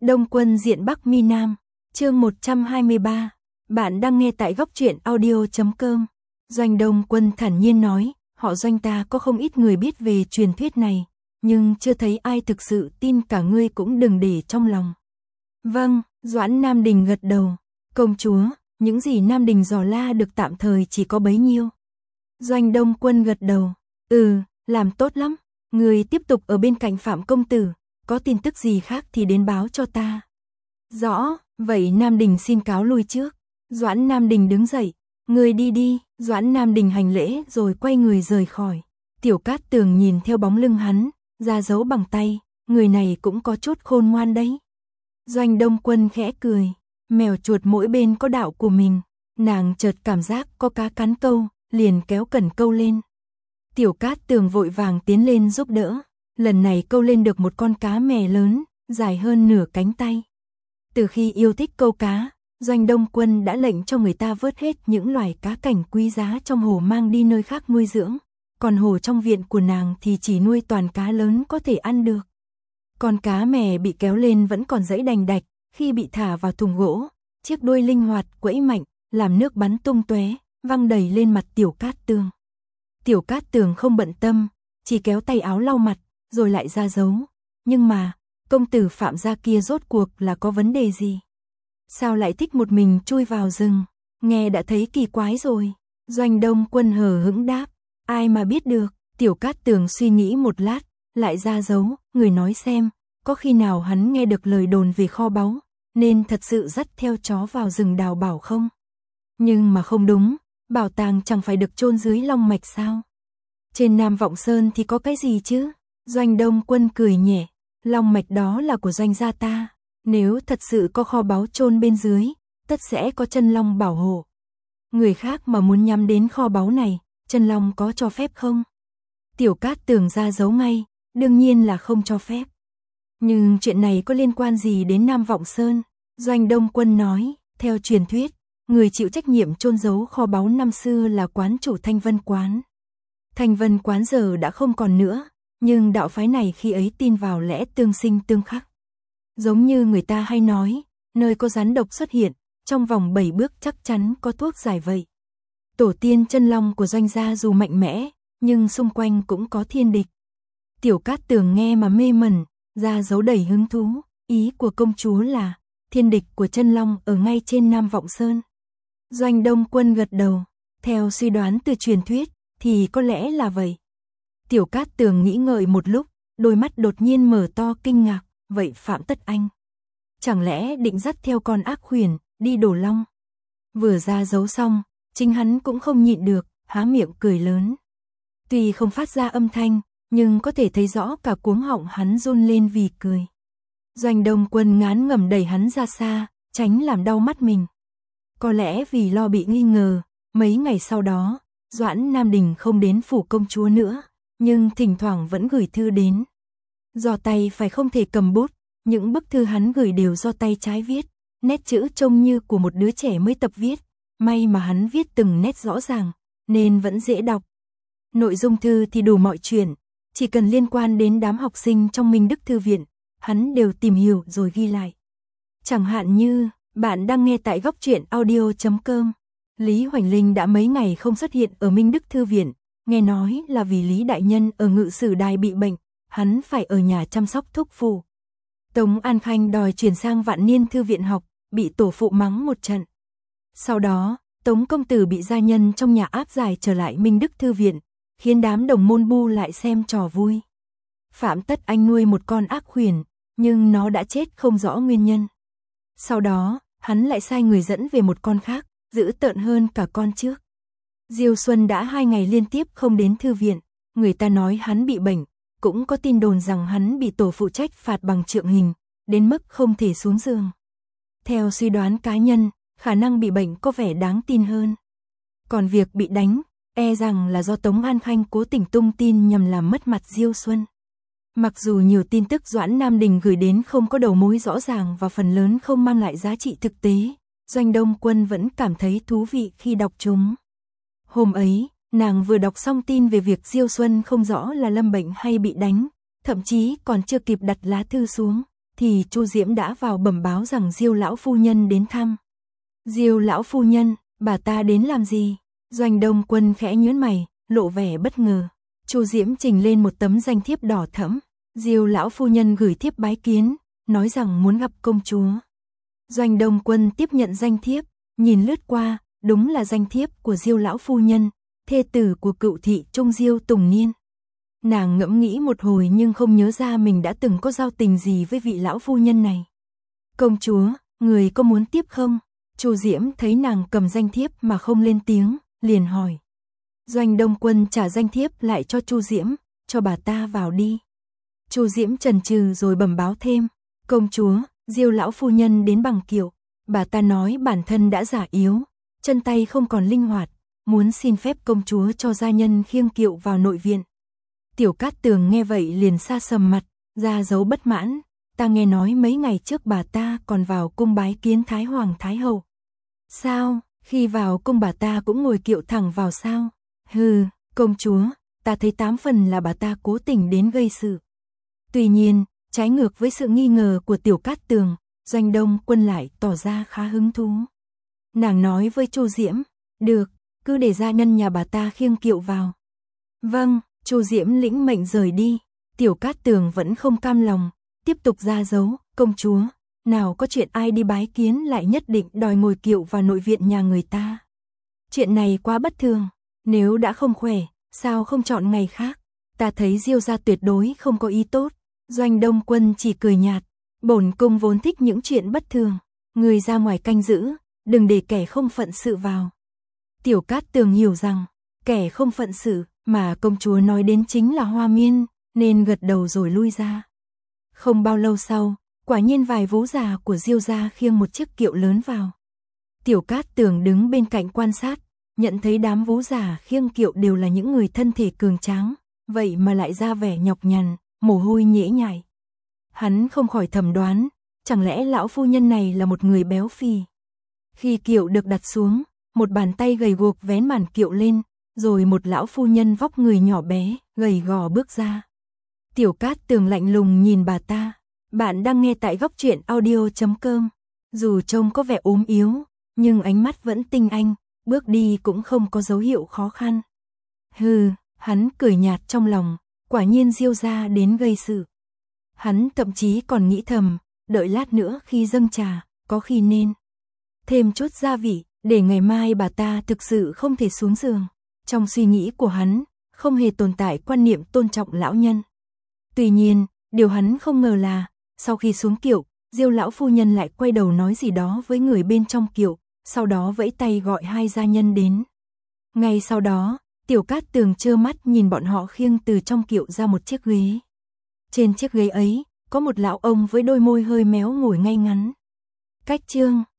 Đông Quân diện Bắc Mi Nam, chương 123. Bạn đang nghe tại góc truyện audio.com. Doanh Đông Quân thản nhiên nói, họ Doanh ta có không ít người biết về truyền thuyết này, nhưng chưa thấy ai thực sự tin, cả ngươi cũng đừng để trong lòng. Vâng, Doãn Nam Đình gật đầu. Công chúa, những gì Nam Đình dò la được tạm thời chỉ có bấy nhiêu. Doanh Đông Quân gật đầu. Làm tốt lắm. Người tiếp tục ở bên cạnh Phạm công tử, có tin tức gì khác thì đến báo cho ta. Rõ, vậy Nam Đình xin cáo lui trước. Doãn Nam Đình đứng dậy. Người đi đi. Doãn Nam Đình hành lễ rồi quay người rời khỏi. Tiểu Cát Tường nhìn theo bóng lưng hắn, ra dấu bằng tay, người này cũng có chút khôn ngoan đấy. Doanh Đông Quân khẽ cười, mèo chuột mỗi bên có đạo của mình, nàng chợt cảm giác có cá cắn câu, liền kéo cần câu lên. Tiểu Cát Tường vội vàng tiến lên giúp đỡ, lần này câu lên được một con cá mè lớn, dài hơn nửa cánh tay. Từ khi yêu thích câu cá, Doanh Đông Quân đã lệnh cho người ta vớt hết những loài cá cảnh quý giá trong hồ mang đi nơi khác nuôi dưỡng, còn hồ trong viện của nàng thì chỉ nuôi toàn cá lớn có thể ăn được. Con cá mè bị kéo lên vẫn còn giãy đành đạch, khi bị thả vào thùng gỗ, chiếc đuôi linh hoạt quẫy mạnh, làm nước bắn tung tóe, văng đầy lên mặt Tiểu Cát Tường. Tiểu Cát Tường không bận tâm, chỉ kéo tay áo lau mặt, rồi lại ra dấu. Nhưng mà, công tử Phạm gia kia rốt cuộc là có vấn đề gì? Sao lại thích một mình chui vào rừng? Nghe đã thấy kỳ quái rồi. Doanh Đông Quân hờ hững đáp, ai mà biết được. Tiểu Cát Tường suy nghĩ một lát, lại ra dấu, người nói xem, có khi nào hắn nghe được lời đồn về kho báu, nên thật sự dắt theo chó vào rừng đào bảo không? Nhưng mà không đúng, bảo tàng chẳng phải được chôn dưới Long Mạch sao? Trên Nam Vọng Sơn thì có cái gì chứ? Doanh Đông Quân cười nhẹ, Long Mạch đó là của Doanh gia ta, nếu thật sự có kho báu chôn bên dưới, tất sẽ có chân long bảo hộ. Người khác mà muốn nhắm đến kho báu này, chân long có cho phép không? Tiểu Cát Tường ra dấu ngay, đương nhiên là không cho phép. Nhưng chuyện này có liên quan gì đến Nam Vọng Sơn? Doanh Đông Quân nói, theo truyền thuyết, người chịu trách nhiệm chôn giấu kho báu năm xưa là quán chủ Thanh Vân Quán. Thanh Vân Quán giờ đã không còn nữa, nhưng đạo phái này khi ấy tin vào lẽ tương sinh tương khắc. Giống như người ta hay nói, nơi có rắn độc xuất hiện, trong vòng 7 bước chắc chắn có thuốc giải vậy. Tổ tiên chân long của Doanh gia dù mạnh mẽ, nhưng xung quanh cũng có thiên địch. Tiểu Cát Tường nghe mà mê mẩn, ra dấu đầy hứng thú, ý của công chúa là, thiên địch của chân long ở ngay trên Nam Vọng Sơn. Doanh Đông Quân gật đầu, theo suy đoán từ truyền thuyết, thì có lẽ là vậy. Tiểu Cát Tường nghĩ ngợi một lúc, đôi mắt đột nhiên mở to kinh ngạc, vậy Phạm Tất Anh chẳng lẽ định dắt theo con ác khuyển, đi đổ long? Vừa ra dấu xong, chính hắn cũng không nhịn được, há miệng cười lớn. Tuy không phát ra âm thanh, nhưng có thể thấy rõ cả cuống họng hắn run lên vì cười. Doanh Đông Quân ngán ngẩm đẩy hắn ra xa, tránh làm đau mắt mình. Có lẽ vì lo bị nghi ngờ, mấy ngày sau đó, Doãn Nam Đình không đến phủ công chúa nữa, nhưng thỉnh thoảng vẫn gửi thư đến. Do tay phải không thể cầm bút, những bức thư hắn gửi đều do tay trái viết, nét chữ trông như của một đứa trẻ mới tập viết, may mà hắn viết từng nét rõ ràng, nên vẫn dễ đọc. Nội dung thư thì đủ mọi chuyện, chỉ cần liên quan đến đám học sinh trong Minh Đức Thư Viện, hắn đều tìm hiểu rồi ghi lại. Chẳng hạn như, bạn đang nghe tại góc truyện audio.com. Lý Hoành Linh đã mấy ngày không xuất hiện ở Minh Đức Thư Viện, nghe nói là vì Lý Đại Nhân ở Ngự Sử Đài bị bệnh, hắn phải ở nhà chăm sóc thúc phụ. Tống An Khanh đòi chuyển sang Vạn Niên Thư Viện học, bị tổ phụ mắng một trận. Sau đó, Tống công tử bị gia nhân trong nhà áp giải trở lại Minh Đức Thư Viện, khiến đám đồng môn bu lại xem trò vui. Phạm Tất Anh nuôi một con ác khuyển, nhưng nó đã chết không rõ nguyên nhân. Sau đó, hắn lại sai người dẫn về một con khác, dữ tợn hơn cả con trước. Diêu Xuân đã 2 ngày liên tiếp không đến thư viện, người ta nói hắn bị bệnh, cũng có tin đồn rằng hắn bị tổ phụ trách phạt bằng trượng hình, đến mức không thể xuống giường. Theo suy đoán cá nhân, khả năng bị bệnh có vẻ đáng tin hơn. Còn việc bị đánh, e rằng là do Tống An Khanh cố tình tung tin nhằm làm mất mặt Diêu Xuân. Mặc dù nhiều tin tức Doãn Nam Đình gửi đến không có đầu mối rõ ràng và phần lớn không mang lại giá trị thực tế, Doanh Đông Quân vẫn cảm thấy thú vị khi đọc chúng. Hôm ấy, nàng vừa đọc xong tin về việc Diêu Xuân không rõ là lâm bệnh hay bị đánh, thậm chí còn chưa kịp đặt lá thư xuống, thì Chu Diễm đã vào bẩm báo rằng Diêu lão phu nhân đến thăm. Diêu lão phu nhân, bà ta đến làm gì? Doanh Đông Quân khẽ nhướng mày, lộ vẻ bất ngờ. Chu Diễm trình lên một tấm danh thiếp đỏ thẫm. Diêu lão phu nhân gửi thiếp bái kiến, nói rằng muốn gặp công chúa. Doanh Đông Quân tiếp nhận danh thiếp, nhìn lướt qua, đúng là danh thiếp của Diêu lão phu nhân, thê tử của cựu thị Trung Diêu Tùng Niên. Nàng ngẫm nghĩ một hồi nhưng không nhớ ra mình đã từng có giao tình gì với vị lão phu nhân này. Công chúa, người có muốn tiếp không? Chu Diễm thấy nàng cầm danh thiếp mà không lên tiếng, liền hỏi. Doanh Đông Quân trả danh thiếp lại cho Chu Diễm, cho bà ta vào đi. Chu Diễm chần chừ rồi bẩm báo thêm. Công chúa, Diêu lão phu nhân đến bằng kiệu. Bà ta nói bản thân đã già yếu, chân tay không còn linh hoạt, muốn xin phép công chúa cho gia nhân khiêng kiệu vào nội viện. Tiểu Cát Tường nghe vậy liền sa sầm mặt, ra dấu bất mãn. Ta nghe nói mấy ngày trước bà ta còn vào cung bái kiến Thái Hoàng Thái Hậu. Sao, khi vào cung bà ta cũng ngồi kiệu thẳng vào sao? Hừ, công chúa, ta thấy 8 phần là bà ta cố tình đến gây sự. Tuy nhiên, trái ngược với sự nghi ngờ của Tiểu Cát Tường, Doanh Đông Quân lại tỏ ra khá hứng thú. Nàng nói với Chu Diễm, được, cứ để gia nhân nhà bà ta khiêng kiệu vào. Vâng, Chu Diễm lĩnh mệnh rời đi. Tiểu Cát Tường vẫn không cam lòng, tiếp tục ra dấu, công chúa, nào có chuyện ai đi bái kiến lại nhất định đòi ngồi kiệu vào nội viện nhà người ta. Chuyện này quá bất thường, nếu đã không khỏe, sao không chọn ngày khác? Ta thấy Diêu gia tuyệt đối không có ý tốt. Doanh Đông Quân chỉ cười nhạt, bổn cung vốn thích những chuyện bất thường, người ra ngoài canh giữ, đừng để kẻ không phận sự vào. Tiểu Cát Tường hiểu rằng, kẻ không phận sự mà công chúa nói đến chính là Hoa Miên, nên gật đầu rồi lui ra. Không bao lâu sau, quả nhiên vài vú già của Diêu gia khiêng một chiếc kiệu lớn vào. Tiểu Cát Tường đứng bên cạnh quan sát, nhận thấy đám vú già khiêng kiệu đều là những người thân thể cường tráng, vậy mà lại ra vẻ nhọc nhằn, mồ hôi nhễ nhại. Hắn không khỏi thầm đoán, chẳng lẽ lão phu nhân này là một người béo phì. Khi kiệu được đặt xuống, một bàn tay gầy guộc vén màn kiệu lên, rồi một lão phu nhân vóc người nhỏ bé, gầy gò bước ra. Tiểu Cát Tường lạnh lùng nhìn bà ta. Bạn đang nghe tại Góc Truyện Audio.com. Dù trông có vẻ ốm yếu, nhưng ánh mắt vẫn tinh anh, bước đi cũng không có dấu hiệu khó khăn. Hừ, hắn cười nhạt trong lòng, quả nhiên Diêu gia đến gây sự. Hắn thậm chí còn nghĩ thầm, đợi lát nữa khi dâng trà, có khi nên thêm chút gia vị, để ngày mai bà ta thực sự không thể xuống giường. Trong suy nghĩ của hắn, không hề tồn tại quan niệm tôn trọng lão nhân. Tuy nhiên, điều hắn không ngờ là, sau khi xuống kiệu, Diêu lão phu nhân lại quay đầu nói gì đó với người bên trong kiệu, sau đó vẫy tay gọi hai gia nhân đến. Ngay sau đó, Tiểu Cát Tường trơ mắt nhìn bọn họ khiêng từ trong kiệu ra một chiếc ghế. Trên chiếc ghế ấy, có một lão ông với đôi môi hơi méo ngồi ngay ngắn. Cách chương